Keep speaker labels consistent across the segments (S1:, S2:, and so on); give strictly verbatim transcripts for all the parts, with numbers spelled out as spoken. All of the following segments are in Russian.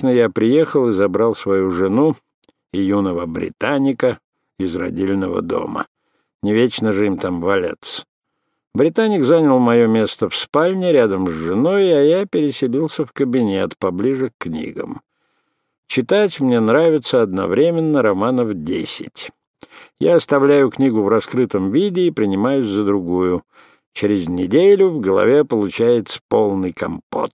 S1: Срочно я приехал и забрал свою жену и юного британика из родильного дома. Не вечно же им там валяться. Британик занял мое место в спальне рядом с женой, а я переселился в кабинет поближе к книгам. Читать мне нравится одновременно романов десять. Я оставляю книгу в раскрытом виде и принимаюсь за другую. Через неделю в голове получается полный компот.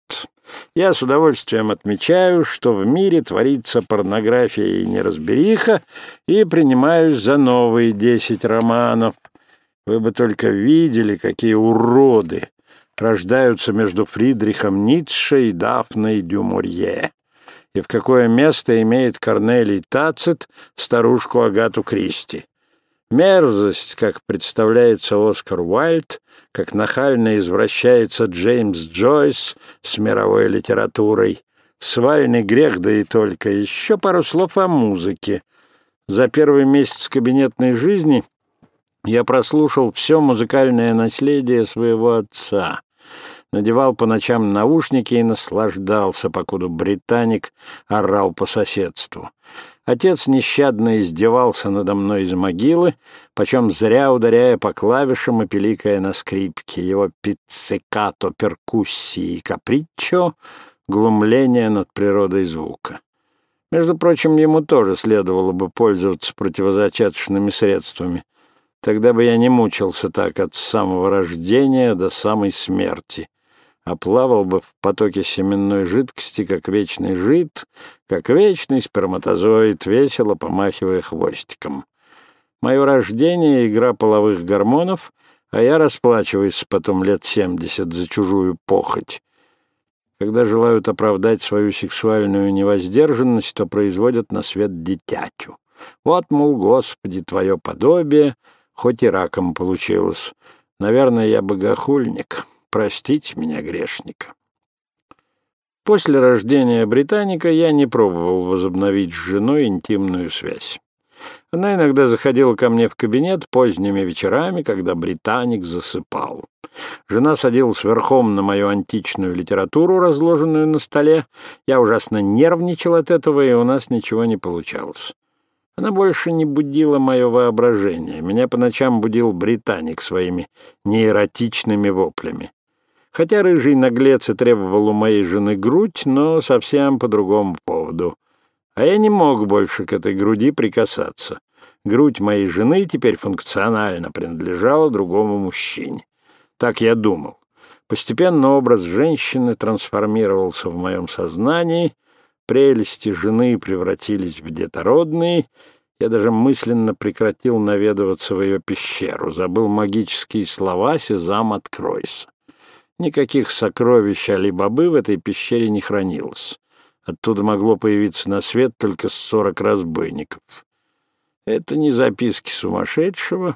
S1: Я с удовольствием отмечаю, что в мире творится порнография и неразбериха, и принимаюсь за новые десять романов. Вы бы только видели, какие уроды рождаются между Фридрихом Ницше и Дафной дю Морье, и в какое место имеет Корнелий Тацит старушку Агату Кристи. Мерзость, как представляется Оскар Уайльд, как нахально извращается Джеймс Джойс с мировой литературой. Свальный грех, да и только. Еще пару слов о музыке. За первый месяц кабинетной жизни я прослушал все музыкальное наследие своего отца. Надевал по ночам наушники и наслаждался, покуда британик орал по соседству. Отец нещадно издевался надо мной из могилы, почем зря ударяя по клавишам и пиликая на скрипке. Его пиццикато, перкуссии и каприччо — глумление над природой звука. Между прочим, ему тоже следовало бы пользоваться противозачаточными средствами. Тогда бы я не мучился так от самого рождения до самой смерти, а плавал бы в потоке семенной жидкости, как вечный жид, как вечный сперматозоид, весело помахивая хвостиком. Мое рождение — игра половых гормонов, а я расплачиваюсь потом лет семьдесят за чужую похоть. Когда желают оправдать свою сексуальную невоздержанность, то производят на свет дитятю. Вот, мол, Господи, твое подобие, хоть и раком получилось. Наверное, я богохульник. Простите меня, грешника. После рождения британика я не пробовал возобновить с женой интимную связь. Она иногда заходила ко мне в кабинет поздними вечерами, когда британик засыпал. Жена садилась верхом на мою античную литературу, разложенную на столе. Я ужасно нервничал от этого, и у нас ничего не получалось. Она больше не будила мое воображение. Меня по ночам будил британик своими неэротичными воплями. Хотя рыжий наглец и требовал у моей жены грудь, но совсем по другому поводу. А я не мог больше к этой груди прикасаться. Грудь моей жены теперь функционально принадлежала другому мужчине. Так я думал. Постепенно образ женщины трансформировался в моем сознании, прелести жены превратились в детородные. Я даже мысленно прекратил наведываться в ее пещеру, забыл магические слова «Сезам, откройся». Никаких сокровищ Али-Бабы в этой пещере не хранилось. Оттуда могло появиться на свет только сорок разбойников. Это не записки сумасшедшего,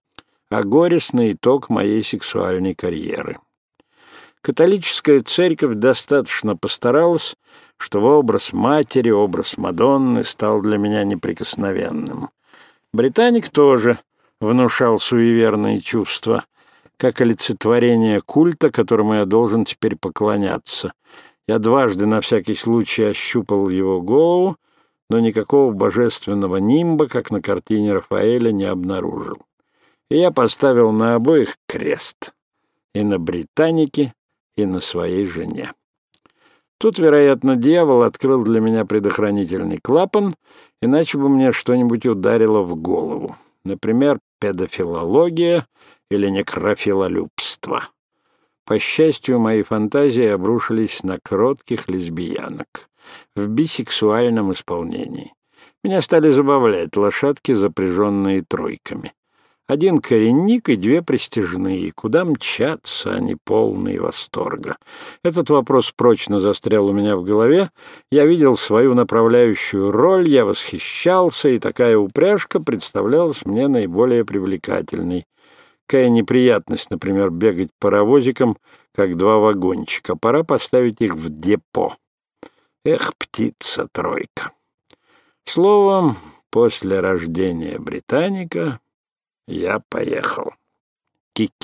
S1: а горестный итог моей сексуальной карьеры. Католическая церковь достаточно постаралась, чтобы образ матери, образ Мадонны стал для меня неприкосновенным. Британик тоже внушал суеверные чувства, как олицетворение культа, которому я должен теперь поклоняться. Я дважды на всякий случай ощупал его голову, но никакого божественного нимба, как на картине Рафаэля, не обнаружил. И я поставил на обоих крест. И на британике, и на своей жене. Тут, вероятно, дьявол открыл для меня предохранительный клапан, иначе бы мне что-нибудь ударило в голову. Например, педофилология или некрофилолюбство. По счастью, мои фантазии обрушились на кротких лесбиянок в бисексуальном исполнении. Меня стали забавлять лошадки, запряженные тройками. Один коренник и две пристяжные. Куда мчатся они, полные восторга? Этот вопрос прочно застрял у меня в голове. Я видел свою направляющую роль, я восхищался, и такая упряжка представлялась мне наиболее привлекательной. Какая неприятность, например, бегать паровозиком, как два вагончика. Пора поставить их в депо. Эх, птица-тройка. Словом, после рождения британика я поехал. Кики.